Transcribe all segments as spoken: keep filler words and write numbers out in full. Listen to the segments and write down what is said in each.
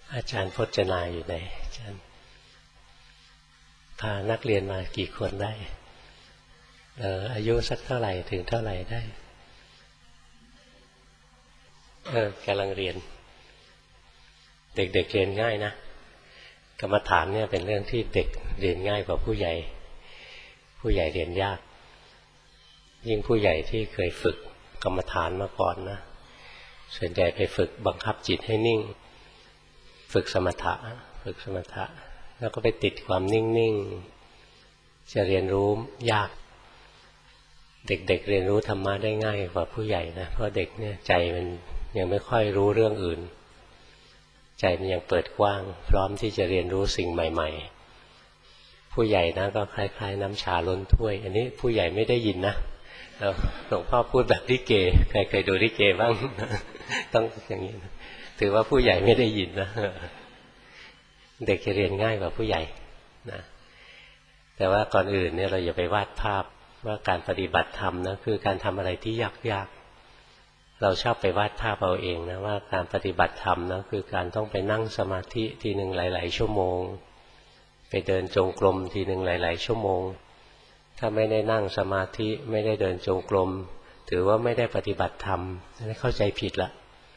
อาจารย์พจนาอยู่ไหนอาจารย์พานักเรียนมากี่คนได้เอออายุสักเท่าไหร่ถึงเท่าไหร่ได้เออกำลังเรียนเด็กๆ เ, เรียนง่ายนะกรรมฐานเนี่ยเป็นเรื่องที่เด็กเรียนง่ายกว่าผู้ใหญ่ผู้ใหญ่เรียนยากยิ่งผู้ใหญ่ที่เคยฝึกกรรมฐานมาก่อนนะส่วนใหญ่ไปฝึกบังคับจิตให้นิ่งฝึกสมถะฝึกสมถะแล้วก็ไปติดความนิ่งๆจะเรียนรู้ยากเด็กๆ เ, เรียนรู้ธรรมะได้ง่ายกว่าผู้ใหญ่นะเพราะเด็กเนี่ยใจมันยังไม่ค่อยรู้เรื่องอื่นใจมันยังเปิดกว้างพร้อมที่จะเรียนรู้สิ่งใหม่ๆผู้ใหญ่นะก็คล้ายๆน้ำชาล้นถ้วยอันนี้ผู้ใหญ่ไม่ได้ยินนะหลวงพ่อพูดแบบลิเกใครเคยดูลิเกบ้างต้องอย่างนี้นะถือว่าผู้ใหญ่ไม่ได้ยินนะเด็กจะเรียนง่ายกว่าผู้ใหญ่นะแต่ว่าก่อนอื่นเนี่ยเราอย่าไปวาดภาพว่าการปฏิบัติธรรมนะคือการทำอะไรที่ยากๆเราชอบไปวาดภาพเอาเองนะว่าการปฏิบัติธรรมนะคือการต้องไปนั่งสมาธิทีหนึ่งหลายๆชั่วโมงไปเดินจงกรมทีหนึ่งหลายๆชั่วโมงถ้าไม่ได้นั่งสมาธิไม่ได้เดินจงกรมถือว่าไม่ได้ปฏิบัติธรรมนั่นเข้าใจผิดละ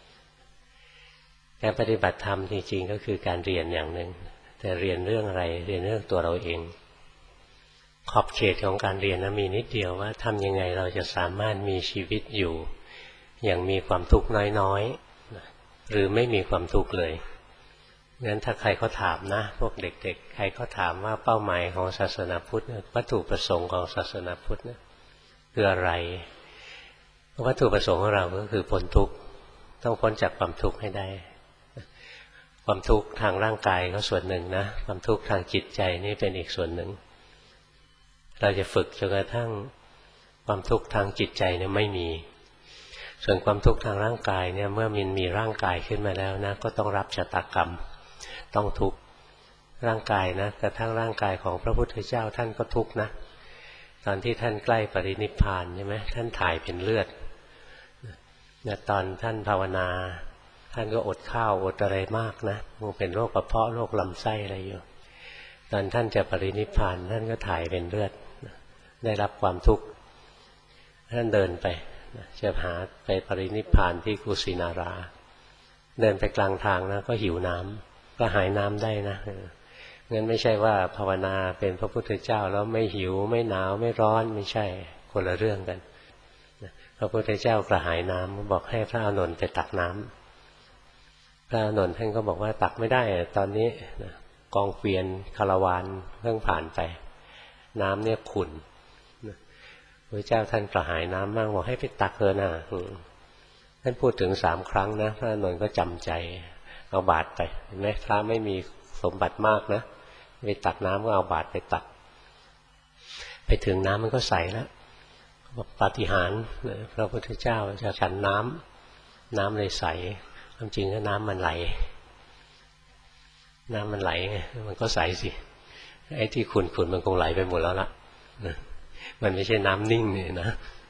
การปฏิบัติธรรมจริงๆก็คือการเรียนอย่างหนึ่งแต่เรียนเรื่องอะไรเรียนเรื่องตัวเราเองขอบเขตของการเรียนนะมีนิดเดียวว่าทำยังไงเราจะสามารถมีชีวิตอยู่อย่างมีความทุกข์น้อยๆหรือไม่มีความทุกข์เลยงั้นถ้าใครเขาถามนะพวกเด็กๆใครเขาถามว่าเป้าหมายของศาสนาพุทธวัตถุประสงค์ของศาสนาพุทธคืออะไรวัตถุประสงค์ของเราก็คือพ้นทุกข์ต้องพ้นจากความทุกข์ให้ได้ความทุกข์ทางร่างกายก็ส่วนหนึ่งนะความทุกข์ทางจิตใจนี่เป็นอีกส่วนหนึ่งเราจะฝึกจนกระทั่งความทุกข์ทางจิตใจเนี่ยไม่มีส่วนความทุกข์ทางร่างกายเนี่ยเมื่อมันมีร่างกายขึ้นมาแล้วนะก็ต้องรับชะตากรรมต้องทุกข์ร่างกายนะกระทั่งร่างกายของพระพุทธเจ้าท่านก็ทุกข์นะตอนที่ท่านใกล้ปรินิพพานใช่ไหมท่านถ่ายเป็นเลือดเนี่ยตอนท่านภาวนาท่านก็อดข้าวอดอะไรมากนะเป็นโรคกระเพาะโรคลำไส้อะไรอยู่ตอนท่านจะปรินิพพานท่านก็ถ่ายเป็นเลือดได้รับความทุกข์ท่านเดินไปจะหาไปปรินิพพานที่กุสินาราเดินไปกลางทางนะก็หิวน้ำก็หายน้ำได้นะงั้นไม่ใช่ว่าภาวนาเป็นพระพุทธเจ้าแล้วไม่หิวไม่หนาวไม่ร้อนไม่ใช่คนละเรื่องกันพระพุทธเจ้ากระหายน้ำบอกให้พระอานนท์ไปตักน้ำพระอานนท์ท่านก็บอกว่าตักไม่ได้ตอนนี้กองเกวียนคาราวานเพิ่งผ่านไปน้ำเนี่ยขุ่นพระเจ้าท่านกระหายน้ำมากบอกให้ไปตักเถอะนะท่านพูดถึงสามครั้งนะพระอานนท์ก็จำใจเอาบาตรไปเห็นไหมพระไม่มีสมบัติมากนะไปตักน้ำก็เอาบาตรไปตักไปถึงน้ำมันก็ใสแล้วบอกปาฏิหาริย์พระพุทธเจ้าจะฉันน้ำน้ำเลยใสความจริงก็น้ำมันไหลน้ำมันไหลไงมันก็ใสสิไอ้ที่ขุ่นๆมันคงไหลไปหมดแล้วล่ะมันไม่ใช่น้ำนิ่งเนี่ยนะ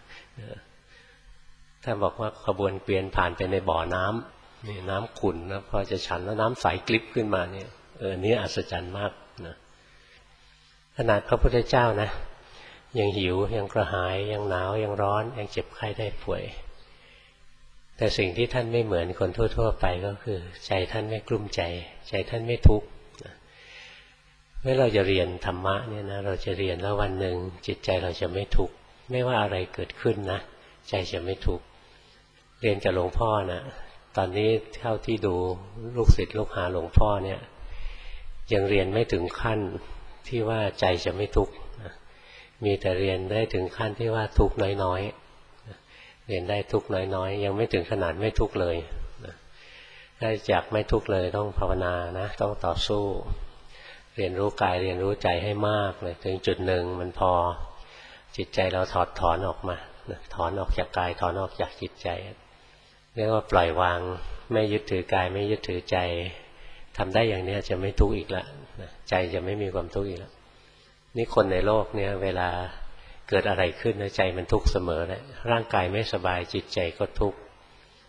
ถ้าบอกว่าขบวนเกวียนผ่านไปในบ่อน้ำนี่น้ำขุ่นนะพอจะฉันแล้วน้ำใสกลิบขึ้นมาเนี่ยเออนี่อัศจรรย์มากนะขนาดพระพุทธเจ้านะยังหิวยังกระหายยังหนาวยังร้อนยังเจ็บไข้ได้ป่วยแต่สิ่งที่ท่านไม่เหมือนคนทั่วๆไปก็คือใจท่านไม่กลุ้มใจใจท่านไม่ทุกข์เมื่อเราจะเรียนธรรมะเนี่ยนะเราจะเรียนแล้ววันหนึ่งจิตใจเราจะไม่ทุกข์ไม่ว่าอะไรเกิดขึ้นนะใจจะไม่ทุกข์เรียนกับหลวงพ่อนะตอนนี้เท่าที่ดูลูกศิษย์ลูกหาหลวงพ่อเนี่ยยังเรียนไม่ถึงขั้นที่ว่าใจจะไม่ทุกข์มีแต่เรียนได้ถึงขั้นที่ว่าทุกข์น้อยๆเรียนได้ทุกข์น้อยๆยังไม่ถึงขนาดไม่ทุกข์เลยถ้าอยากไม่ทุกข์เลยต้องภาวนานะต้องต่อสู้เรียนรู้กายเรียนรู้ใจให้มากเลยถึงจุดหนึ่งมันพอจิตใจเราถอดถอนออกมาถอนออกจากกายถอนออกจากจิตใจเรียกว่าปล่อยวางไม่ยึดถือกายไม่ยึดถือใจทำได้อย่างนี้จะไม่ทุกข์อีกแล้วใจจะไม่มีความทุกข์อีกแล้วนี่คนในโลกเนี่ยเวลาเกิดอะไรขึ้นใจมันทุกข์เสมอเลยร่างกายไม่สบายจิตใจก็ทุกข์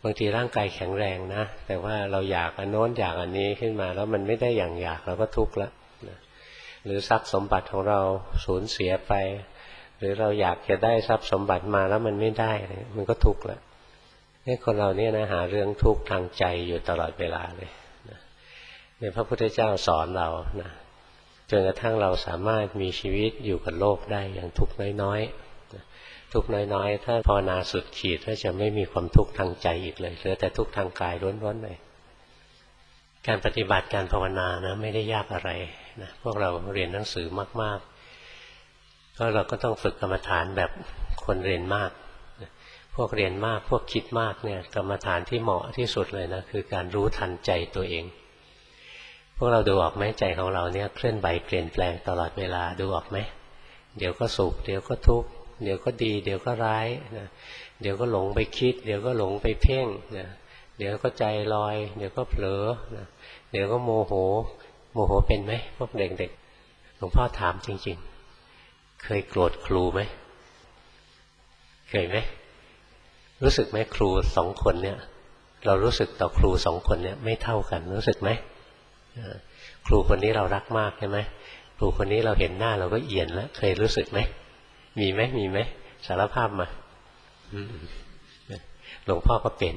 บางทีร่างกายแข็งแรงนะแต่ว่าเราอยากอันโน้นอยากอันนี้ขึ้นมาแล้วมันไม่ได้อย่างอยากเราก็ทุกข์ละนะหรือทรัพย์สมบัติของเราสูญเสียไปหรือเราอยากจะได้ทรัพย์สมบัติมาแล้วมันไม่ได้มันก็ทุกข์ละนี่คนเราเนี่ยนะหาเรื่องทุกข์ทางใจอยู่ตลอดเวลาเลยนะในพระพุทธเจ้าสอนเรานะจนกระทั่งเราสามารถมีชีวิตอยู่กับโลกได้อย่างทุกข์น้อยๆทุกข์น้อยๆถ้าภาวนาสุดขีดก็จะไม่มีความทุกข์ทางใจอีกเลยเหลือแต่ทุกข์ทางกายล้วนๆเลยการปฏิบัติการภาวนานะไม่ได้ยากอะไรนะพวกเราเรียนหนังสือมากๆก็เราก็ต้องฝึกกรรมฐานแบบคนเรียนมากพวกเรียนมากพวกคิดมากเนี่ยกรรมฐานที่เหมาะที่สุดเลยนะคือการรู้ทันใจตัวเองพวกเราดูออกไหมใจของเราเนี่ยเคลื่อนไหวเปลี่ยนแปลงตลอดเวลาดูออกไหมเดี๋ยวก็สุขเดี๋ยวก็ทุกข์เดี๋ยวก็ดีเดี๋ยวก็ร้ายนะเดี๋ยวก็หลงไปคิดเดี๋ยวก็หลงไปเพ่งนะเดี๋ยวก็ใจลอยเดี๋ยวก็เผลอนะเดี๋ยวก็โมโหโมโหเป็นไหมพวกเด็กๆหลวงพ่อถามจริงๆเคยโกรธครูไหมเคยไหมรู้สึกไหมครูสองคนเนี่ยเรารู้สึกต่อครูสองคนเนี่ยไม่เท่ากันรู้สึกไหมครูคนนี้เรารักมากใช่ไหมครูคนนี้เราเห็นหน้าเราก็เอียนแล้วเคยรู้สึกไหมมีไหมมีไหมสารภาพมาหลวงพ่อก็เป็น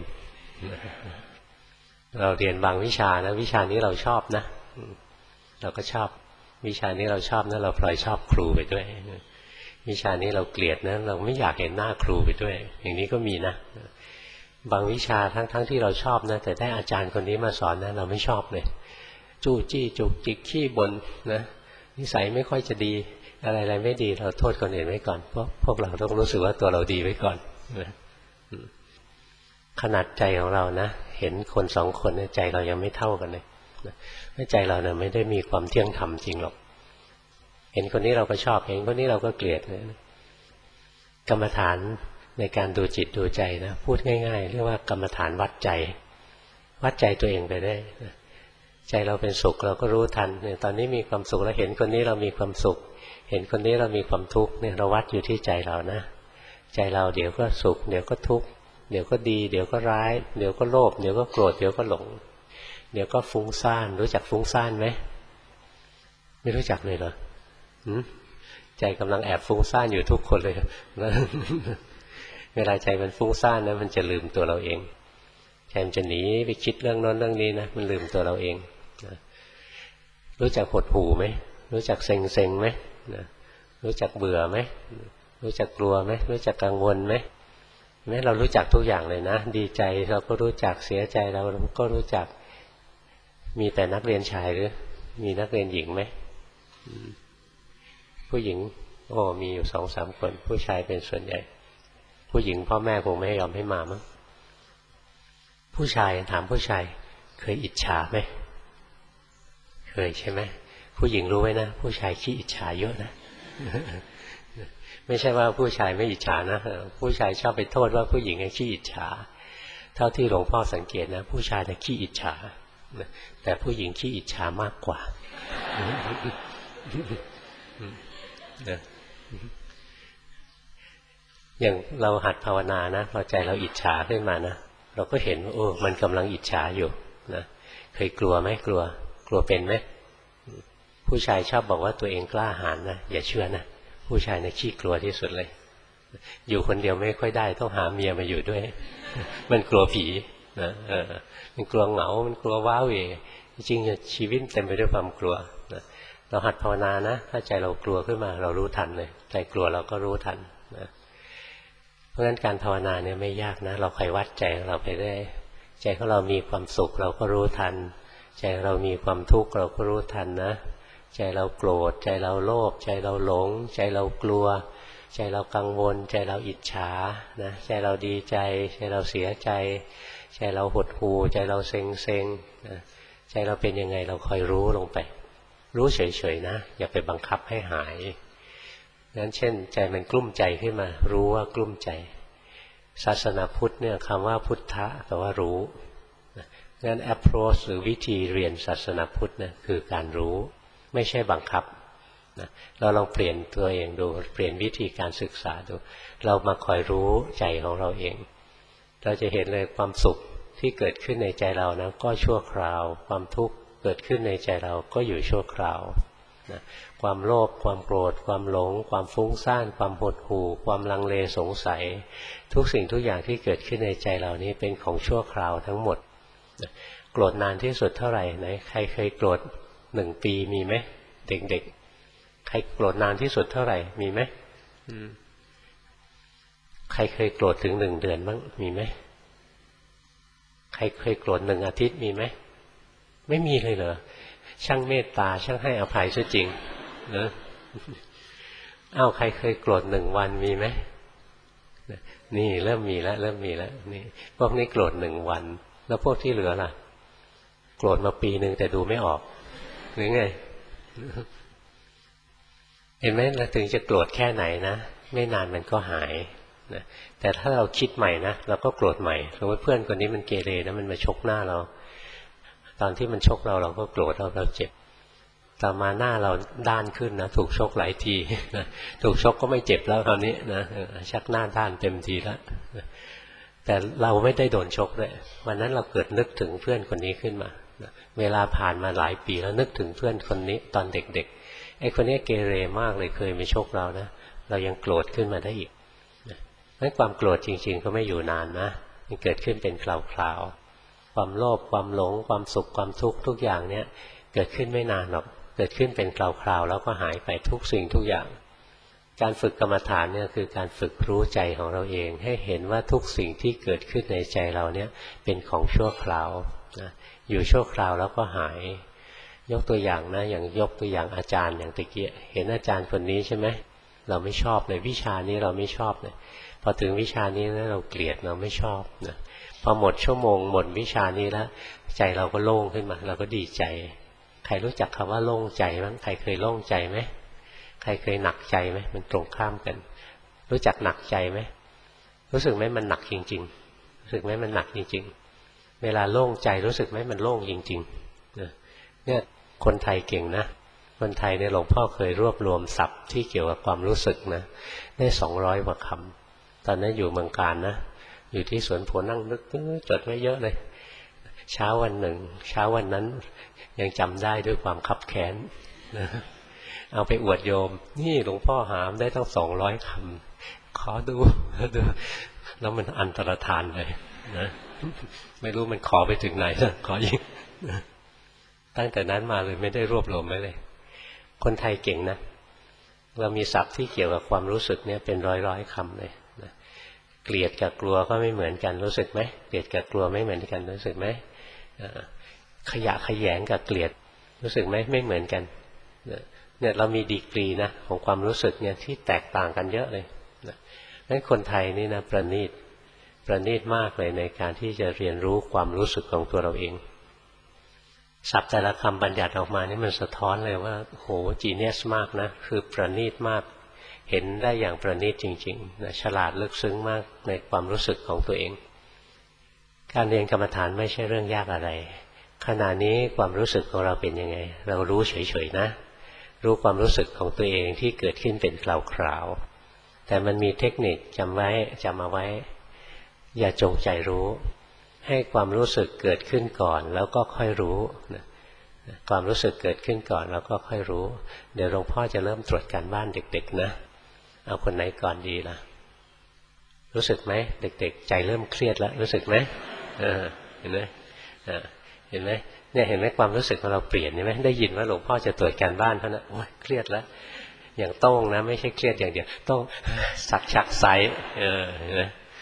เราเรียนบางวิชานะวิชานี้เราชอบนะเราก็ชอบวิชานี้เราชอบนะเราพลอยชอบครูไปด้วยวิชานี้เราเกลียดนะเราไม่อยากเห็นหน้าครูไปด้วยอย่างนี้ก็มีนะบางวิชาทั้งๆ ท, ที่เราชอบนะแต่ได้อาจารย์คนนี้มาสอนนะเราไม่ชอบเลยจู้จี้จุกจิกขี้บ่นนะนิสัยไม่ค่อยจะดีอะไรๆไม่ดีเราโทษคนอื่นไว้ก่อนเพราะพวกเราต้องรู้สึกว่าตัวเราดีไว้ก่อนนะขนาดใจของเรานะเห็นคนสองคนใจเรายังไม่เท่ากันเลยใจเราเนี่ยไม่ได้มีความเที่ยงธรรมจริงหรอกเห็นคนนี้เราก็ชอบเห็นคนนี้เราก็เกลียดนะกรรมฐานในการดูจิตดูใจนะพูดง่ายๆเรียกว่ากรรมฐานวัดใจวัดใจตัวเองไปได้ใจเราเป็นสุขเราก็รู้ทันเนี่ยตอนนี้มีความสุขแล้วเห็นคนนี้เรามีความสุขเห็นคนนี้เรามีความทุกข์เนี่ยเราวัดอยู่ที่ใจเรานะใจเราเดี๋ยวก็สุขเดี๋ยวก็ทุกข์เดี๋ยวก็ดีเดี๋ยวก็ร้ายเดี๋ยวก็โลภเดี๋ยวก็โกรธเดี๋ยวก็หลงเดี๋ยวก็ฟุ้งซ่านรู้จักฟุ้งซ่านไหมไม่รู้จักเลยเหรอใจกำลังแอบฟุ้งซ่านอยู่ทุกคนเลยนะเวลาใจมันฟุ้งซ่านนะมันจะลืมตัวเราเองใจมันจะหนีไปคิดเรื่องโน้นเรื่องนี้นะมันลืมตัวเราเองนะรู้จักหดหู่ไหมรู้จักเซ็งเซ็งไหมนะรู้จักเบื่อไหมรู้จักกลัวไหมรู้จักกังวลไหมแม้เรารู้จักทุกอย่างเลยนะดีใจเราก็รู้จักเสียใจเราก็รู้จักมีแต่นักเรียนชายหรือมีนักเรียนหญิงไหมผู้หญิงโอ้มีอยู่สองสามคนผู้ชายเป็นส่วนใหญ่ผู้หญิงพ่อแม่คงไม่ยอมให้มามั้งผู้ชายถามผู้ชายเคยอิจฉาไหมเคยใช่ไหมผู้หญิงรู้ไว้นะผู้ชายขี้อิจฉาเยอะนะ ไม่ใช่ว่าผู้ชายไม่อิจฉานะผู้ชายชอบไปโทษว่าผู้หญิงขี้อิจฉาเท่าที่หลวงพ่อสังเกตนะผู้ชายจะขี้อิจฉาแต่ผู้หญิงขี้อิจฉามากกว่าอย่างเราหัดภาวนานะพอใจเราอิจฉาขึ้นมานะเราก็เห็นว่าโอ้มันกำลังอิจฉาอยู่นะเคยกลัวไหมกลัวกลัวเป็นไหมผู้ชายชอบบอกว่าตัวเองกล้าหาญนะอย่าเชื่อนะผู้ชายเนี่ยขี้กลัวที่สุดเลยอยู่คนเดียวไม่ค่อยได้ต้องหาเมียมาอยู่ด้วยมันกลัวผีนะเออมันกลัวเหงามันกลัวว้าเหวจริงๆชีวิตเต็มไปด้วยความกลัวนะเราหัดภาวนานะถ้าใจเรากลัวขึ้นมาเรารู้ทันเลยใจกลัวเราก็รู้ทันนะเพราะฉะนั้นการภาวนาเนี่ยไม่ยากนะเราคอยวัดใจของเราไปได้ใจของเรามีความสุขเราก็รู้ทันใจเรามีความทุกข์เราก็รู้ทันนะใจเราโกรธใจเราโลภใจเราหลงใจเรากลัวใจเรากังวลใจเราอิจฉานะใจเราดีใจใจเราเสียใจใจเราหดหู่ใจเราเซ็งเซ็งนะใจเราเป็นยังไงเราคอยรู้ลงไปรู้เฉยๆนะอย่าไปบังคับให้หายงั้นเช่นใจมันกลุ้มใจขึ้นมารู้ว่ากลุ้มใจศาสนาพุทธเนี่ยคำว่าพุทธะแปลว่ารู้งั้น approach หรือวิธีเรียนศาสนาพุทธเนี่ยคือการรู้ไม่ใช่บังคับนะเราลองเปลี่ยนตัวเองดูเปลี่ยนวิธีการศึกษาดูเรามาคอยรู้ใจของเราเองเราจะเห็นเลยความสุขที่เกิดขึ้นในใจเรานะก็ชั่วคราวความทุกข์เกิดขึ้นในใจเราก็อยู่ชั่วคราวนะความโลภความโกรธความหลงความฟุ้งซ่านความหดหู่ความลังเลสงสัยทุกสิ่งทุกอย่างที่เกิดขึ้นในใจเรานี้เป็นของชั่วคราวทั้งหมดนะโกรธนานที่สุดเท่าไหร่ไหนใครเคยโกรธหนึ่งปีมีไหมเด็กๆใครโกรธนานที่สุดเท่าไหร่มีไหมใครเคยโกรธถึงหนึ่งเดือนบ้างมีไหมใครเคยโกรธหนึ่งอาทิตย์มีไหมไม่มีเลยเหรอช่างเมตตาช่างให้อภัยซะจริงนะอ้าวใครเคยโกรธหนึ่งวันมีไหมนี่เริ่มมีแล้วเริ่มมีแล้วนี่พวกนี้โกรธหนึ่งวันแล้วพวกที่เหลือล่ะโกรธมาปีหนึ่งแต่ดูไม่ออกหรือไงเห็นไหมเราถึงจะโกรธแค่ไหนนะไม่นานมันก็หายนะแต่ถ้าเราคิดใหม่นะเราก็โกรธใหม่สมมติเพื่อนคนนี้มันเกเรนะมันมาชกหน้าเราตอนที่มันชกเราเราก็โกรธเราเราเจ็บต่อมาหน้าเราด้านขึ้นนะถูกชกหลายทีนะถูกชกก็ไม่เจ็บแล้วคราวนี้นะชักหน้าด้านเต็มทีแล้วแต่เราไม่ได้โดนชกด้วยวันนั้นเราเกิดนึกถึงเพื่อนคนนี้ขึ้นมาเวลาผ่านมาหลายปีแล้วนึกถึงเพื่อนคนนี้ตอนเด็กๆไอ้คนนี้เกเรมากเลยเคยมาชกเรานะเรายังโกรธขึ้นมาได้อีกนั้นความโกรธจริงๆก็ไม่อยู่นานนะมันเกิดขึ้นเป็นคราวๆความโลภความหลงความสุขความทุกข์ทุกอย่างเนี่ยเกิดขึ้นไม่นานหรอกเกิดขึ้นเป็นคราวๆแล้วก็หายไปทุกสิ่งทุกอย่างการฝึกกรรมฐานเนี่ยคือการฝึกรู้ใจของเราเองให้เห็นว่าทุกสิ่งที่เกิดขึ้นในใจเราเนี่ยเป็นของชั่วคราวนะอยู่ชั่วคราวแล้วก็หายยกตัวอย่างนะอย่างยกตัวอย่างอาจารย์อย่างตะเกียเห็นอาจารย์คนนี้ใช่ไหมเราไม่ชอบเลยวิชานี้เราไม่ชอบเลยพอถึงวิชานี้นะเราเกลียดเราไม่ชอบนะพอหมดชั่วโมงหมดวิชานี้แล้วใจเราก็โล่งขึ้นมาเราก็ดีใจใครรู้จักคำว่าโล่งใจบ้างใครเคยโล่งใจไหมใครเคยหนักใจไหมมันตรงข้ามกันรู้จักหนักใจไหมรู้สึกไหมมันหนักจริงๆรู้สึกไหมมันหนักจริงๆเวลาโล่งใจรู้สึกไหมมันโล่งจริงๆเนี่ยคนไทยเก่งนะคนไทยเนี่ยหลวงพ่อเคยรวบรวมศัพท์ที่เกี่ยวกับความรู้สึกนะได้สองร้อยกว่าคำตอนนั้นอยู่เมืองการนะอยู่ที่สวนโพนั่งนึกจดไว้เยอะเลยเช้าวันหนึ่งเช้าวันนั้นยังจำได้ด้วยความคับแค้นนะเอาไปอวดโยมนี่หลวงพ่อหามได้ตั้งสองร้อยคำขอดูดูแล้วมันอันตรธานเลยนะไม่รู้มันขอไปถึงไหนนะขอยิงตั้งแต่นั้นมาเลยไม่ได้รวบรวมไว้เลยคนไทยเก่งนะเรามีศัพท์ที่เกี่ยวกับความรู้สึกเนี่ยเป็นร้อยร้อยคำเลยนะเกลียดกับกลัวก็ไม่เหมือนกันรู้สึกไหมเกลียดกับกลัวไม่เหมือนกันรู้สึกไหมขยะขยงกับเกลียดรู้สึกไหมไม่เหมือนกันเนี่ยเรามีดีกรีนะของความรู้สึกเนี่ยที่แตกต่างกันเยอะเลยนะงั้นคนไทยนี่นะประณีตประณีตมากเลยในการที่จะเรียนรู้ความรู้สึกของตัวเราเองศัพท์แต่ละคำบัญญัติออกมานี่มันสะท้อนเลยว่าโหจีเนียสมากนะคือประณีตมากเห็นได้อย่างประณีตจริงๆนะฉลาดลึกซึ้งมากในความรู้สึกของตัวเองการเรียนกรรมฐานไม่ใช่เรื่องยากอะไรขณะนี้ความรู้สึกของเราเป็นยังไงเรารู้เฉยๆนะรู้ความรู้สึกของตัวเองที่เกิดขึ้นเป็นคราวๆแต่มันมีเทคนิคจำไว้จำเอาไว้อย่าจงใจรู้ให้ความรู้สึกเกิดขึ้นก่อนแล้วก็ค่อยรู้นะความรู้สึกเกิดขึ้นก่อนแล้วก็ค่อยรู้เดี๋ยวหลวงพ่อจะเริ่มตรวจการบ้านเด็กๆนะเอาคนไหนก่อนดีล่ะรู้สึกไหมเด็กๆใจเริ่มเครียดแล้วรู้สึกไหมเออเห็นไหมเออเห็นไหมเนี่ยเห็นไหมความรู้สึกของเราเปลี่ยนใช่ไหมได้ยินว่าหลวงพ่อจะตรวจการบ้านเขานะโอ้ยเครียดแล้วอย่างโต้งนะไม่ใช่เครียดอย่างเดียวต้องสักชักไซเออเห็นไหม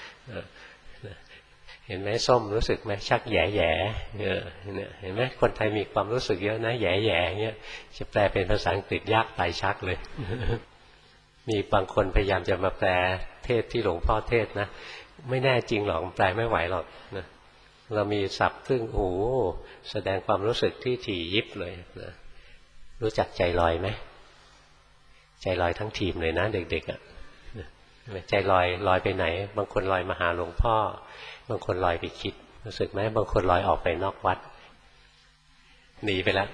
เห็นไหมส้มรู้สึกไหมชักแย่แย่เออเนี่ยเห็นไหมคนไทยมีความรู้สึกเยอะนะแย่แย่เงี้ยจะแปลเป็นภาษาอังกฤษยากตายชักเลย มีบางคนพยายามจะมาแปลเทศที่หลวงพ่อเทศนะไม่แน่จริงหรอกแปลไม่ไหวหรอกนะเรามีศัพท์ซึ่งโอ้แสดงความรู้สึกที่ถี่ยิบเลยนะรู้จักใจลอยไหมใจลอยทั้งทีมเลยนะเด็กๆอ่ะใจลอยลอยไปไหนบางคนลอยมาหาหลวงพ่อบางคนลอยไปคิดรู้สึกไหมบางคนลอยออกไปนอกวัดหนีไปแล้ว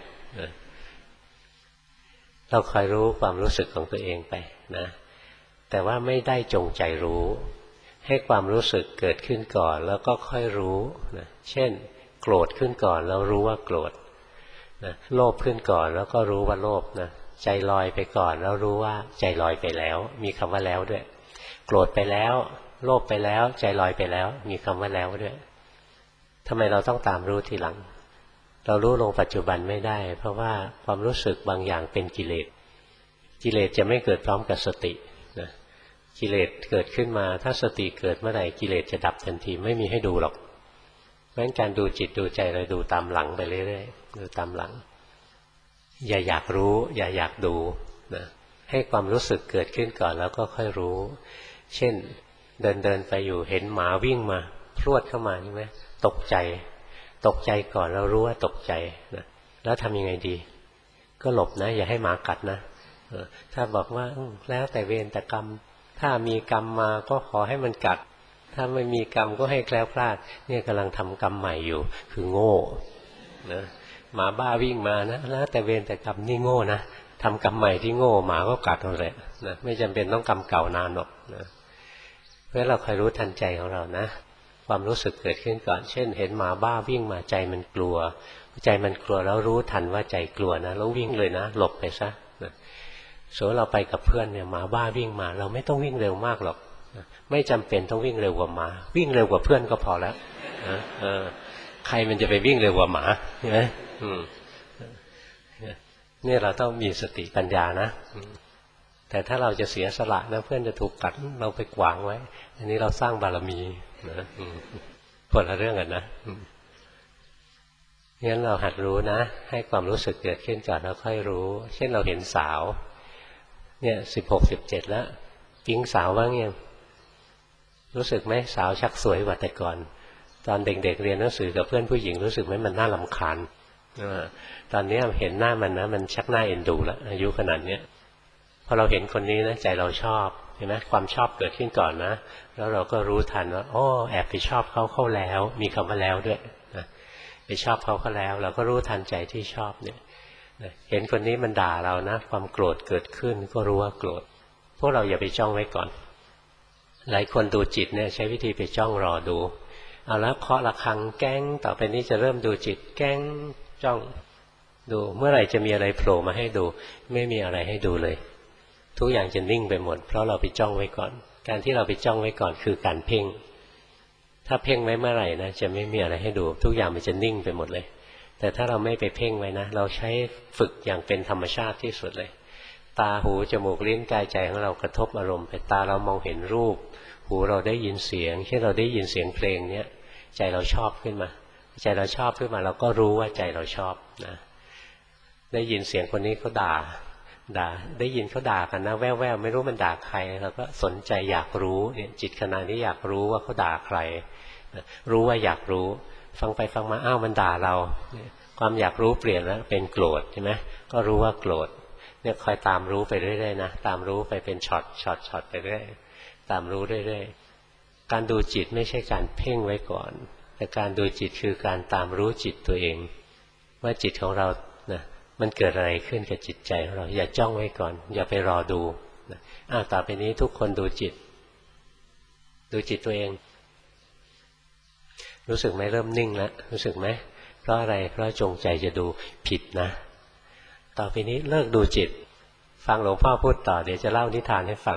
เราคอยรู้ความรู้สึกของตัวเองไปนะแต่ว่าไม่ได้จงใจรู้ให้ความรู้สึกเกิดขึ้นก่อนแล้วก็ค่อยรู้นะเช่นโกรธขึ้นก่อนแล้วรู้ว่าโกรธนะโลภขึ้นก่อนแล้วก็รู้ว่าโลภนะใจลอยไปก่อนแล้วรู้ว่าใจลอยไปแล้วมีคำว่าแล้วด้วยโกรธไปแล้วโลภไปแล้วใจลอยไปแล้วมีคำว่าแล้วด้วยทำไมเราต้องตามรู้ทีหลังเรารู้ลงปัจจุบันไม่ได้เพราะว่าความรู้สึกบางอย่างเป็นกิเลสกิเลสจะไม่เกิดพร้อมกับสตินะกิเลสเกิดขึ้นมาถ้าสติเกิดเมื่อไหร่กิเลสจะดับทันทีไม่มีให้ดูหรอกเพราะฉะนั้นการดูจิตดูใจเราดูตามหลังไปเรื่อยๆดูตามหลังอย่าอยากรู้อย่าอยากดูนะให้ความรู้สึกเกิดขึ้นก่อนแล้วก็ค่อยรู้เช่นเดินเดินไปอยู่เห็นหมาวิ่งมาพรวดเข้ามาใช่ไหมตกใจตกใจก่อนแล้วรู้ว่าตกใจนะแล้วทำยังไงดีก็หลบนะอย่าให้หมากัดนะถ้าบอกว่าแล้วแต่เวรแต่กรรมถ้ามีกรรมมาก็ขอให้มันกัดถ้าไม่มีกรรมก็ให้แคล้วคลาดเนี่ยกำลังทำกรรมใหม่อยู่คือโง่นะหมาบ้าวิ่งมานะแล้วแต่เวรแต่กรรมนี่โง่นะทำกรรมใหม่ที่โง่หมาก็กัดเอาแหละนะไม่จำเป็นต้องกรรมเก่านานหรอกนะเพราะเราคอยรู้ทันใจของเรานะความรู้สึกเกิดขึ้นก่อนเช่นเห็นหมาบ้าวิ่งมาใจมันกลัวใจมันกลัวแล้วรู้ทันว่าใจกลัวนะแล้ววิ่งเลยนะหลบไปซะนะส่วนเราไปกับเพื่อนเนี่ยหมาบ้าวิ่งมาเราไม่ต้องวิ่งเร็วมากหรอกนะไม่จำเป็นต้องวิ่งเร็วกว่าหมาวิ่งเร็วกว่าเพื่อนก็พอแล้วนะเออใครมันจะไปวิ่งเร็วกว่าหมาใช่ไหมอืมนี่เราต้องมีสติปัญญานะแต่ถ้าเราจะเสียสละนะเพื่อนจะถูกกัดเราไปขวางไว้อันนี้เราสร้างบารมีนะคนละเรื่องกันนะงั้นเราหัดรู้นะให้ความรู้สึกเกิดขึ้นก่อนแล้วค่อยรู้เช่นเราเห็นสาวเนี่ยสิบหกสิบเจ็ดแล้วปิ๊งสาวบ้างยังรู้สึกไหมสาวชักสวยกว่าแต่ก่อนตอนเด็กๆ เ, เรียนหนังสือกับเพื่อนผู้หญิงรู้สึกไหมมันน่ารำคาญตอนนี้เห็นหน้ามันนะมันชักหน้าเอ็นดูแล้วอายุขนาดนี้พอเราเห็นคนนี้นะใจเราชอบเห็นไหมความชอบเกิดขึ้นก่อนนะแล้วเราก็รู้ทันว่าโอ้แอบไปชอบเขาเข้าแล้วมีคำว่าแล้วด้วยนะไปชอบเขาเข้าแล้วเราก็รู้ทันใจที่ชอบเนี่ยเห็นคนนี้มันด่าเรานะความโกรธเกิดขึ้นก็รู้ว่าโกรธพวกเราอย่าไปจ้องไว้ก่อนหลายคนดูจิตเนี่ยใช้วิธีไปจ้องรอดูเอาแล้วเคาะระฆังแก้งต่อไปนี้จะเริ่มดูจิตแก้งจ้องดูเมื่อไหร่จะมีอะไรโผล่มาให้ดูไม่มีอะไรให้ดูเลยทุกอย่างจะนิ่งไปหมดเพราะเราไปจ้องไว้ก่อนการที่เราไปจ้องไว้ก่อนคือการเพ่งถ้าเพ่งไว้เมื่อไหร่นะจะไม่มีอะไรให้ดูทุกอย่างมันจะนิ่งไปหมดเลยแต่ถ้าเราไม่ไปเพ่งไว้นะเราใช้ฝึกอย่างเป็นธรรมชาติที่สุดเลยตาหูจมูกลิ้นกายใจของเรากระทบอารมณ์ไปตาเรามองเห็นรูปหูเราได้ยินเสียงเช่นเราได้ยินเสียงเพลงเนี้ยใจเราชอบขึ้นมาใจเราชอบขึ้นมาเราก็รู้ว่าใจเราชอบนะได้ยินเสียงคนนี้เขาด่าด่าได้ยินเขาด่ากันนะแว่วๆไม่รู้มันด่าใครเราก็สนใจอยากรู้เนี่ยจิตขณะนี้อยากรู้ว่าเขาด่าใครรู้ว่าอยากรู้ฟังไปฟังมาอ้าวมันด่าเราความอยากรู้เปลี่ยนแล้วเป็นโกรธใช่ไหมก็รู้ว่าโกรธเนี่ยคอยตามรู้ไปเรื่อยๆนะตามรู้ไปเป็นช็อตช็อตช็อตไปเรื่อยตามรู้เรื่อยๆการดูจิตไม่ใช่การเพ่งไว้ก่อนแต่การดูจิตคือการตามรู้จิตตัวเองว่าจิตของเรานะมันเกิดอะไรขึ้นกับจิตใจของเราอย่าจ้องไว้ก่อนอย่าไปรอดูนะอ้าวต่อไปนี้ทุกคนดูจิตดูจิตตัวเองรู้สึกไหมเริ่มนิ่งแล้วรู้สึกไหมเพราะอะไรเพราะจงใจจะดูผิดนะต่อไปนี้เลิกดูจิตฟังหลวงพ่อพูดต่อเดี๋ยวจะเล่านิทานให้ฟัง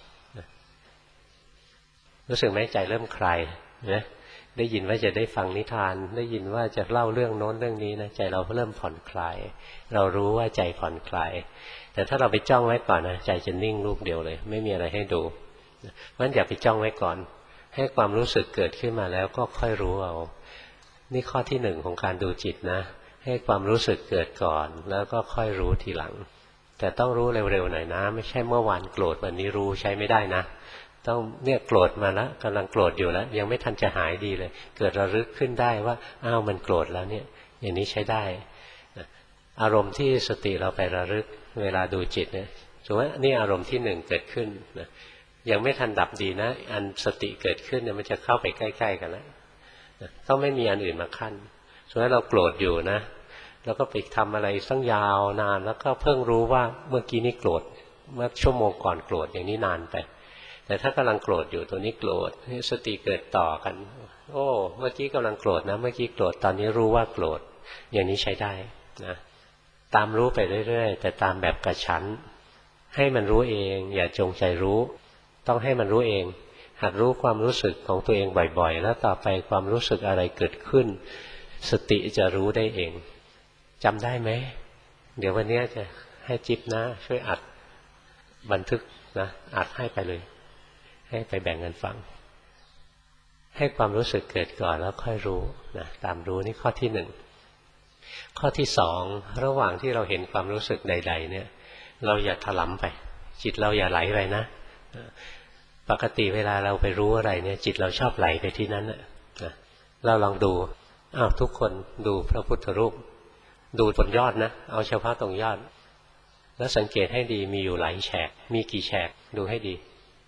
รู้สึกไหมใจเริ่มคลายนะได้ยินว่าจะได้ฟังนิทานได้ยินว่าจะเล่าเรื่องโน้นเรื่องนี้นะใจเราเริ่มผ่อนคลายเรารู้ว่าใจผ่อนคลายแต่ถ้าเราไปจ้องไว้ก่อนนะใจจะนิ่งรูปเดียวเลยไม่มีอะไรให้ดูเพราะฉะนั้นอย่าไปจ้องไว้ก่อนให้ความรู้สึกเกิดขึ้นมาแล้วก็ค่อยรู้เอานี่ข้อที่หนึ่งของการดูจิตนะให้ความรู้สึกเกิดก่อนแล้วก็ค่อยรู้ทีหลังแต่ต้องรู้เร็วๆหน่อยนะไม่ใช่เมื่อวานโกรธวันนี้รู้ใช้ไม่ได้นะต้องเนี่ยโกรธมาแล้วกำลังโกรธอยู่แล้วยังไม่ทันจะหายดีเลยเกิดระลึกขึ้นได้ว่าอ้าวมันโกรธแล้วเนี่ยอย่างนี้ใช้ได้อารมณ์ที่สติเราไประลึกเวลาดูจิตเนี่ยสมมติว่านี่อารมณ์ที่หนึ่งเกิดขึ้นนะยังไม่ทันดับดีนะอันสติเกิดขึ้นเนี่ยมันจะเข้าไปใกล้ๆกันแล้วต้องไม่มีอันอื่นมาขั้นสมมติเราโกรธอยู่นะแล้วก็ไปทำอะไรสักยาวนานแล้วก็เพิ่งรู้ว่าเมื่อกี้นี่โกรธเมื่อชั่วโมงก่อนโกรธอย่างนี้นานไปแต่ถ้ากำลังโกรธอยู่ตัวนี้โกรธสติเกิดต่อกันโอ้เมื่อกี้กำลังโกรธนะเมื่อกี้โกรธตอนนี้รู้ว่าโกรธอย่างนี้ใช้ได้นะตามรู้ไปเรื่อยๆแต่ตามแบบกระชั้นให้มันรู้เองอย่าจงใจรู้ต้องให้มันรู้เองหัดรู้ความรู้สึกของตัวเองบ่อยๆแล้วต่อไปความรู้สึกอะไรเกิดขึ้นสติจะรู้ได้เองจำได้ไหมเดี๋ยววันนี้จะให้จิ๊บนะช่วยอัดบันทึกนะอัดให้ไปเลยให้ไปแบ่งกันฟังให้ความรู้สึกเกิดก่อนแล้วค่อยรู้นะตามรู้นี่ข้อที่หนึ่งข้อที่สองระหว่างที่เราเห็นความรู้สึกใดๆเนี่ยเราอย่าถลำไปจิตเราอย่าไหลไปนะปกติเวลาเราไปรู้อะไรเนี่ยจิตเราชอบไหลไปที่นั้นนะเราลองดูอ้าวทุกคนดูพระพุทธรูปดูบนยอดนะเอาเฉพาะตรงยอดแล้วสังเกตให้ดีมีอยู่หลายแฉกมีกี่แฉกดูให้ดี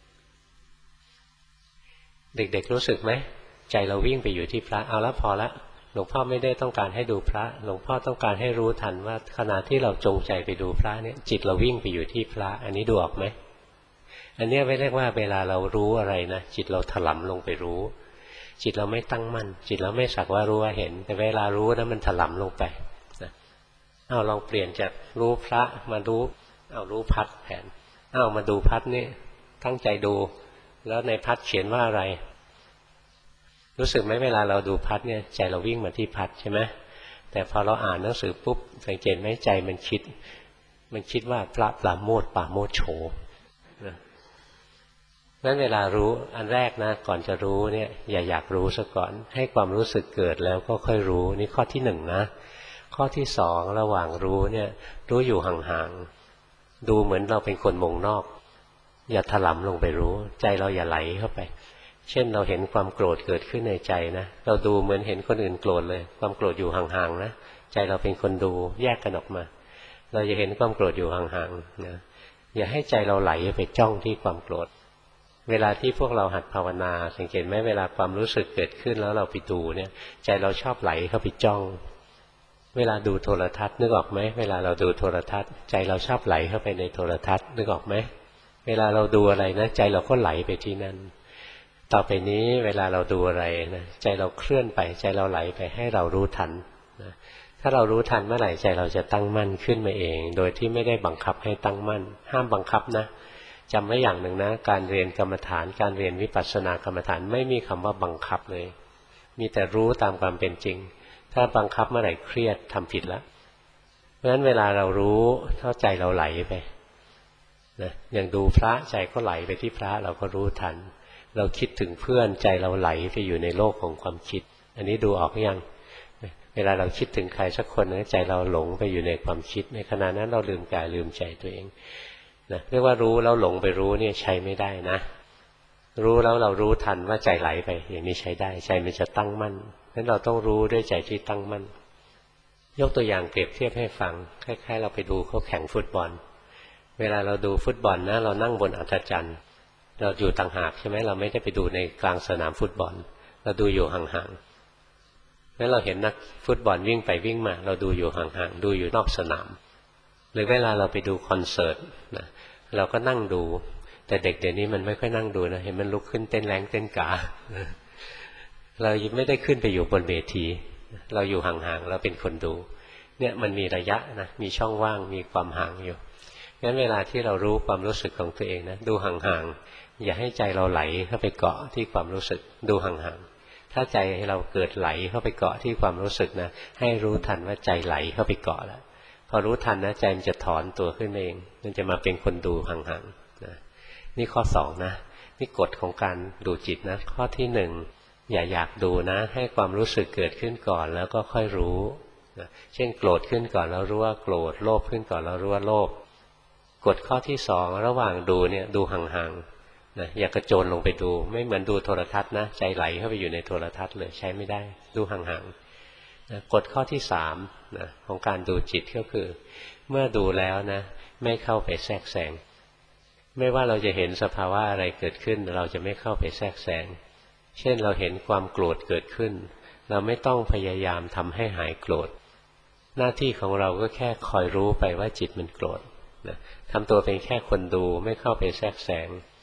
เด็กๆรู้สึกไหมใจเราวิ่งไปอยู่ที่พระเอาละพอละหลวงพ่อไม่ได้ต้องการให้ดูพระหลวงพ่อต้องการให้รู้ทันว่าขณะที่เราจงใจไปดูพระเนี่ยจิตเราวิ่งไปอยู่ที่พระอันนี้ดูออกไหมอันนี้ไม่เรียกว่าเวลาเรารู้อะไรนะจิตเราถลำลงไปรู้จิตเราไม่ตั้งมั่นจิตเราไม่สักว่ารู้ว่าเห็นแต่เวลารู้นะมันถลำลงไปนะเอาลองเปลี่ยนจากรู้พระมารู้เอารู้พัดแทนเอามาดูพัดนี่ตั้งใจดูแล้วในพัดเขียนว่าอะไรรู้สึกไหมเวลาเราดูพัดเนี่ยใจเราวิ่งมาที่พัดใช่ไหมแต่พอเราอ่านหนังสือปุ๊บสังเกตไหมใจมันคิดมันคิดว่าพระปราโมทย์ปราโมทย์โฉนะงั้นเวลารู้อันแรกนะก่อนจะรู้เนี่ยอย่าอยากรู้ซะก่อนให้ความรู้สึกเกิดแล้วก็ค่อยรู้นี่ข้อที่หนึ่งนะข้อที่สองระหว่างรู้เนี่ยรู้อยู่ห่างๆดูเหมือนเราเป็นคนมองนอกอย่าถลำลงไปรู้ใจเราอย่าไหลเข้าไปเช่นเราเห็นความโกรธเกิดขึ้นในใจนะเราดูเหมือนเห็นคนอื่นโกรธเลยความโกรธอยู่ห่างๆนะใจเราเป็นคนดูแยกกันออกมาเราจะเห็นความโกรธอยู่ห่างๆนะอย่าให้ใจเราไหลไปจ้องที่ความโกรธเวลาที่พวกเราหัดภาวนาสังเกตไหมเวลาความรู้สึกเกิดขึ้นแล้วเราไปดูเนี่ยใจเราชอบไหลเข้าไปจ้องเวลาดูโทรทัศน์นึกออกไหมเวลาเราดูโทรทัศน์ใจเราชอบไหลเข้าไปในโทรทัศน์นึกออกไหมเวลาเราดูอะไรนะใจเราก็ไหลไปที่นั่นต่อไปนี้เวลาเราดูอะไรนะใจเราเคลื่อนไปใจเราไหลไปให้เรารู้ทันนะถ้าเรารู้ทันเมื่อไหร่ใจเราจะตั้งมั่นขึ้นมาเองโดยที่ไม่ได้บังคับให้ตั้งมั่นห้ามบังคับนะจำไว้อย่างหนึ่งนะการเรียนกรรมฐานการเรียนวิปัสสนากรรมฐานไม่มีคำว่าบังคับเลยมีแต่รู้ตามความเป็นจริงถ้าบังคับเมื่อไหร่เครียดทำผิดแล้วเพราะฉะนั้นเวลาเรารู้เท่าใจเราไหลไปนะอย่างดูพระใจก็ไหลไปที่พระเราก็รู้ทันเราคิดถึงเพื่อนใจเราไหลไปอยู่ในโลกของความคิดอันนี้ดูออกยังเวลาเราคิดถึงใครสักคนนะใจเราหลงไปอยู่ในความคิดในขณะนั้นเราลืมกายลืมใจตัวเองนะเรียกว่ารู้แล้วหลงไปรู้เนี่ยใช้ไม่ได้นะรู้แล้วเรารู้ทันว่าใจไหลไปอย่างนี้ใช้ได้ใจมันจะตั้งมั่นนั้นเราต้องรู้ด้วยใจที่ตั้งมั่นยกตัวอย่างเปรียบเทียบให้ฟังคล้ายๆเราไปดูเขาแข่งฟุตบอลเวลาเราดูฟุตบอลนะเรานั่งบนอัฐจันทร์เราอยู่ต่างหากใช่ไหมเราไม่ได้ไปดูในกลางสนามฟุตบอลเราดูอยู่ห่างๆแล้วเราเห็นนักฟุตบอลวิ่งไปวิ่งมาเราดูอยู่ห่างๆดูอยู่นอกสนามหรือเวลาเราไปดูคอนเสิร์ตนะเราก็นั่งดูแต่เด็กเดี๋ยวนี้มันไม่ค่อยนั่งดูนะเห็นมันลุกขึ้นเต้นแรงเต้นกาเราไม่ได้ขึ้นไปอยู่บนเวทีเราอยู่ห่างๆเราเป็นคนดูเนี่ยมันมีระยะนะมีช่องว่างมีความห่างอยู่งั้นเวลาที่เรารู้ความรู้สึกของตัวเองนะดูห่างๆอย่าให้ใจเราไหลเข้าไปเกาะที่ความรู้สึกดูห่างๆถ้าใจเราเกิดไหลเข้าไปเกาะที่ความรู้สึกนะให้รู้ทันว่าใจไหลเข้าไปเกาะแล้วพอรู้ทันนะใจมันจะถอนตัวขึ้นเองมันจะมาเป็นคนดูห่างๆนะนี่ข้อสองนะนี่กฎของการดูจิตนะข้อที่หนึ่งอย่าอยากดูนะให้ความรู้สึกเกิดขึ้นก่อนแล้วก็ค่อยรู้นะเช่นโกรธขึ้นก่อนแล้วรู้ว่าโกรธโลภขึ้นก่อนแล้วรู้ว่าโลภกฎข้อที่สองระหว่างดูเนี่ยดูห่างๆนะอย่ากระโจนลงไปดูไม่เหมือนดูโทรทัศน์นะใจไหลเข้าไปอยู่ในโทรทัศน์เลยใช้ไม่ได้ดูห่างๆนะกฎข้อที่สามนะของการดูจิตก็คือเมื่อดูแล้วนะไม่เข้าไปแทรกแซงไม่ว่าเราจะเห็นสภาวะอะไรเกิดขึ้นเราจะไม่เข้าไปแทรกแซงเช่นเราเห็นความโกรธเกิดขึ้นเราไม่ต้องพยายามทำให้หายโกรธหน้าที่ของเราก็แค่คอยรู้ไปว่าจิตมันโกรธนะทำตัวเป็นแค่คนดูไม่เข้าไปแทรกแซง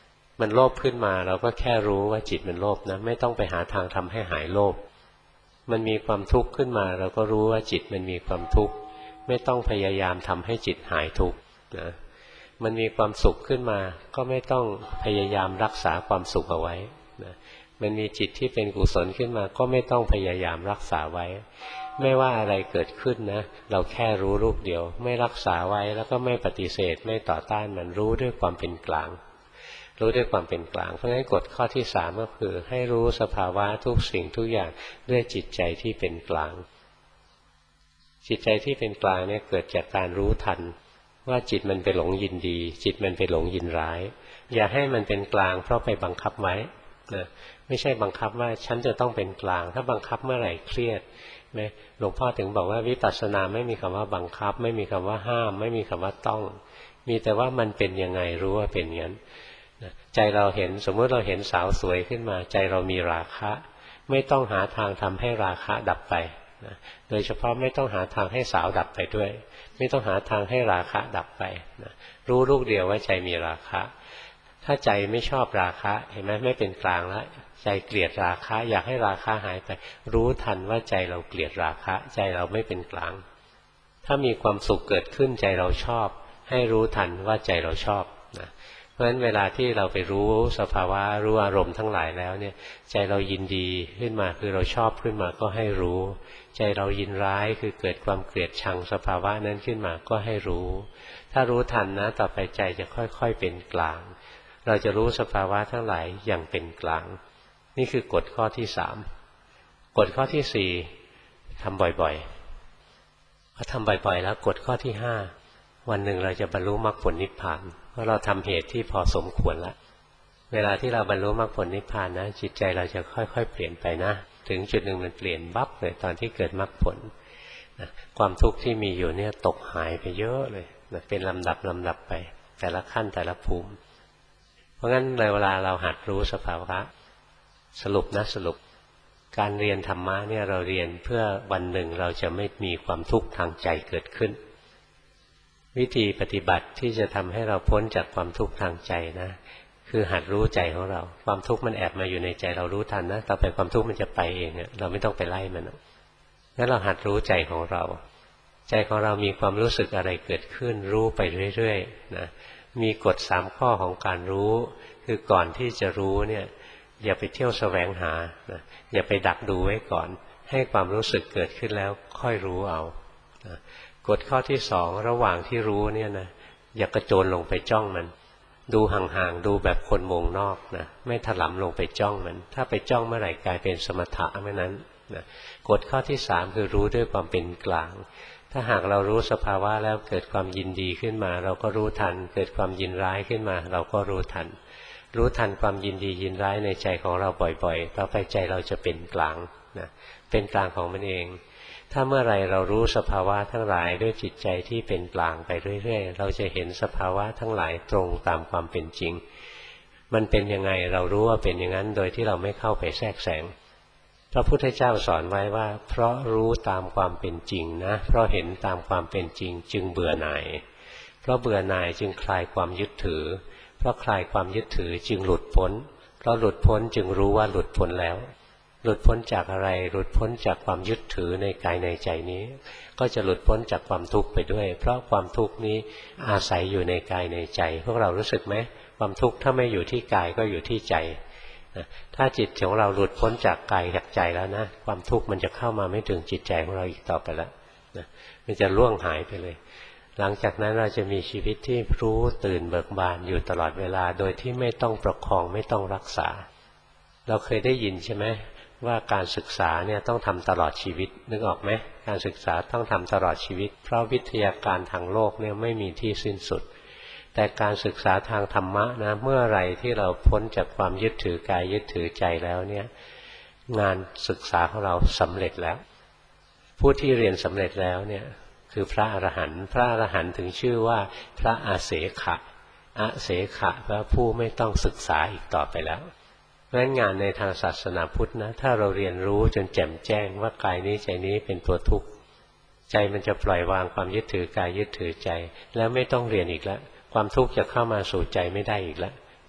มันโลภขึ้นมาเราก็แค่รู้ว่าจิตมันโลภนะไม่ต้องไปหาทางทำให้หายโลภมันมีความทุกข์ขึ้นมาเราก็รู้ว่าจิตมันมีความทุกข์ไม่ต้องพยายามทำให้จิตหายทุกข์นะมันมีความสุขขึ้นมาก็ไม่ต้องพยายามรักษาความสุขเอาไว้นะมันมีจิตที่เป็นกุศลขึ้นมาก็ไม่ต้องพยายามรักษาไว้ไม่ว่าอะไรเกิดขึ้นนะเราแค่รู้รูปเดียวไม่รักษาไว้แล้วก็ไม่ปฏิเสธไม่ต่อต้านมันรู้ด้วยความเป็นกลางรู้ด้วยความเป็นกลางเพราะฉะนั้นกฎข้อที่สามก็คือให้รู้สภาวะทุกสิ่งทุกอย่างด้วยจิตใจที่เป็นกลางจิตใจที่เป็นกลางเนี่ยเกิดจากการรู้ทันว่าจิตมันไปหลงยินดีจิตมันไปหลงยินร้ายอย่าให้มันเป็นกลางเพราะไปบังคับไว้นะไม่ใช่บังคับว่าฉันจะต้องเป็นกลางถ้าบังคับเมื่อไหร่เครียดไหมหลวงพ่อถึงบอกว่าวิปัสสนาไม่มีคำว่าบังคับไม่มีคำว่าห้ามไม่มีคำว่าต้องมีแต่ว่ามันเป็นยังไงรู้ว่าเป็นอย่างนั้นใจเราเห็นสมมติเราเห็นสาวสวยขึ้นมาใจเรามีราคะไม่ต้องหาทางทำให้ราคะดับไปนะโดยเฉพาะไม่ต้องหาทางให้สาวดับไปด้วยไม่ต้องหาทางให้ราคะดับไปนะรู้ลูกเดียวว่าใจมีราคะถ้าใจไม่ชอบราคะเห็นไหมไม่เป็นกลางแล้วใจเกลียดราคะอยากให้ราคะหายไปรู้ทันว่าใจเราเกลียดราคะใจเราไม่เป็นกลางถ้ามีความสุขเกิดขึ้นใจเราชอบให้รู้ทันว่าใจเราชอบนะเพราะฉะนั้นเวลาที่เราไปรู้สภาวะรู้อารมณ์ทั้งหลายแล้วเนี่ยใจเรายินดีขึ้นมาคือเราชอบขึ้นมาก็ให้รู้ใจเรายินร้ายคือเกิดความเกลียดชังสภาวะนั้นขึ้นมาก็ให้รู้ถ้ารู้ทันนะต่อไปใจจะค่อยๆเป็นกลางเราจะรู้สภาวะทั้งหลายอย่างเป็นกลางนี่คือกฎข้อที่สามกฎข้อที่สี่ทำบ่อยๆพอทำบ่อยๆแล้วกฎข้อที่ห้าวันหนึ่งเราจะบรรลุมรรคผลนิพพานเพราะเราทำเหตุที่พอสมควรแล้วเวลาที่เราบรรลุมรรคผลนิพพานนะจิตใจเราจะค่อยๆเปลี่ยนไปนะถึงจุดหนึ่งมันเปลี่ยนบั๊บเลยตอนที่เกิดมรรคผลนะความทุกข์ที่มีอยู่เนี่ยตกหายไปเยอะเลยนะเป็นลำดับลำดับไปแต่ละขั้นแต่ละภูมิเพราะงั้นเวลาเราหัดรู้สภาวะสรุปนะสรุปการเรียนธรรมะเนี่ยเราเรียนเพื่อวันหนึ่งเราจะไม่มีความทุกข์ทางใจเกิดขึ้นวิธีปฏิบัติที่จะทำให้เราพ้นจากความทุกข์ทางใจนะคือหัดรู้ใจของเราความทุกข์มันแอบมาอยู่ในใจเรารู้ทันนะต่อไปความทุกข์มันจะไปเองเนี่ยเราไม่ต้องไปไล่มันงั้นเราหัดรู้ใจของเราใจของเรามีความรู้สึกอะไรเกิดขึ้นรู้ไปเรื่อยๆนะมีกฎสามข้อของการรู้คือก่อนที่จะรู้เนี่ยอย่าไปเที่ยวแสวงหานะอย่าไปดักดูไว้ก่อนให้ความรู้สึกเกิดขึ้นแล้วค่อยรู้เอานะกฎข้อที่สองระหว่างที่รู้เนี่ยนะอย่ากระโจนลงไปจ้องมันดูห่างๆดูแบบคนมองนอกนะไม่ถลำลงไปจ้องมันถ้าไปจ้องเมื่อไหร่กลายเป็นสมถะเมื่อนั้นนะกฎข้อที่สามคือรู้ด้วยความเป็นกลางถ้าหากเรารู้สภาวะแล้วเกิดความยินดีขึ้นมาเราก็รู้ทันเกิดความยินร้ายขึ้นมาเราก็รู้ทันรู้ทันความยินดียินร้ายในใจของเราบ่อยๆต่อไปใจเราจะเป็นกลางนะเป็นกลางของมันเองถ้าเมื่อไรเรารู้สภาวะทั้งหลายด้วยจิตใจที่เป็นกลางไปเรื่อยๆเราจะเห็นสภาวะทั้งหลายตรงตามความเป็นจริงมันเป็นยังไงเรารู้ว่าเป็นอย่างนั้นโดยที่เราไม่เข้าไปแทรกแซงพระพุทธเจ้าสอนไว้ว่าเพราะรู้ตามความเป็นจริงนะเพราะเห็นตามความเป็นจริงจึงเบื่อหน่ายเพราะเบื่อหน่ายจึงคลายความยึดถือเพราะคลายความยึดถือจึงหลุดพ้นเพราะหลุดพ้นจึงรู้ว่าหลุดพ้นแล้วหลุดพ้นจากอะไรหลุดพ้นจากความยึดถือในกายในใจนี้ก็จะหลุดพ้นจากความทุกข์ไปด้วยเพราะความทุกข์นี้อาศัยอยู่ในกายในใจพวกเรารู้สึกไหมความทุกข์ถ้าไม่อยู่ที่กายก็อยู่ที่ใจถ้าจิตของเราหลุดพ้นจากกายจากใจแล้วนะความทุกข์มันจะเข้ามาไม่ถึงจิตใจของเราอีกต่อไปแล้วนะมันจะล่วงหายไปเลยหลังจากนั้นเราจะมีชีวิตที่รู้ตื่นเบิกบานอยู่ตลอดเวลาโดยที่ไม่ต้องประคองไม่ต้องรักษาเราเคยได้ยินใช่ไหมว่าการศึกษาเนี่ยต้องทำตลอดชีวิตนึกออกไหมการศึกษาต้องทำตลอดชีวิตเพราะวิทยาการทางโลกเนี่ยไม่มีที่สิ้นสุดแต่การศึกษาทางธรรมะนะเมื่อไรที่เราพ้นจากความยึดถือกายยึดถือใจแล้วเนี่ยงานศึกษาของเราสำเร็จแล้วผู้ที่เรียนสำเร็จแล้วเนี่ยคือพระอรหันต์พระอรหันต์ถึงชื่อว่าพระอาเสขะอาเสขะแปลว่าผู้ไม่ต้องศึกษาอีกต่อไปแล้วเพราะฉะนั้นงานในทางศาสนาพุทธนะถ้าเราเรียนรู้จนแจ่มแจ้งว่ากายนี้ใจนี้เป็นตัวทุกข์ใจมันจะปล่อยวางความยึดถือกายยึดถือใจแล้วไม่ต้องเรียนอีกแล้วความทุกข์จะเข้ามาสู่ใจไม่ได้อีกแล้ว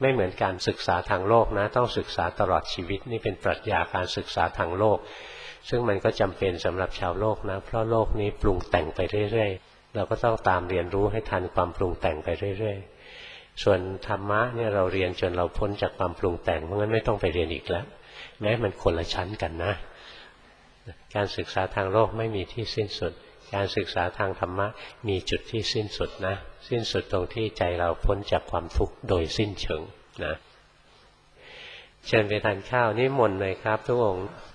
ไม่เหมือนการศึกษาทางโลกนะต้องศึกษาตลอดชีวิตนี่เป็นปรัชญาการศึกษาทางโลกซึ่งมันก็จำเป็นสำหรับชาวโลกนะเพราะโลกนี้ปรุงแต่งไปเรื่อยๆเราก็ต้องตามเรียนรู้ให้ทันความปรุงแต่งไปเรื่อยๆส่วนธรรมะเนี่ยเราเรียนจนเราพ้นจากความปรุงแต่งเพราะงั้นไม่ต้องไปเรียนอีกแล้วแม้มันคนละชั้นกันนะการศึกษาทางโลกไม่มีที่สิ้นสุดการศึกษาทางธรรมะมีจุดที่สิ้นสุดนะสิ้นสุดตรงที่ใจเราพ้นจากความทุกข์โดยสิ้นเชิงนะเชิญไปทานข้าวนิมนต์เลยครับทุกองค์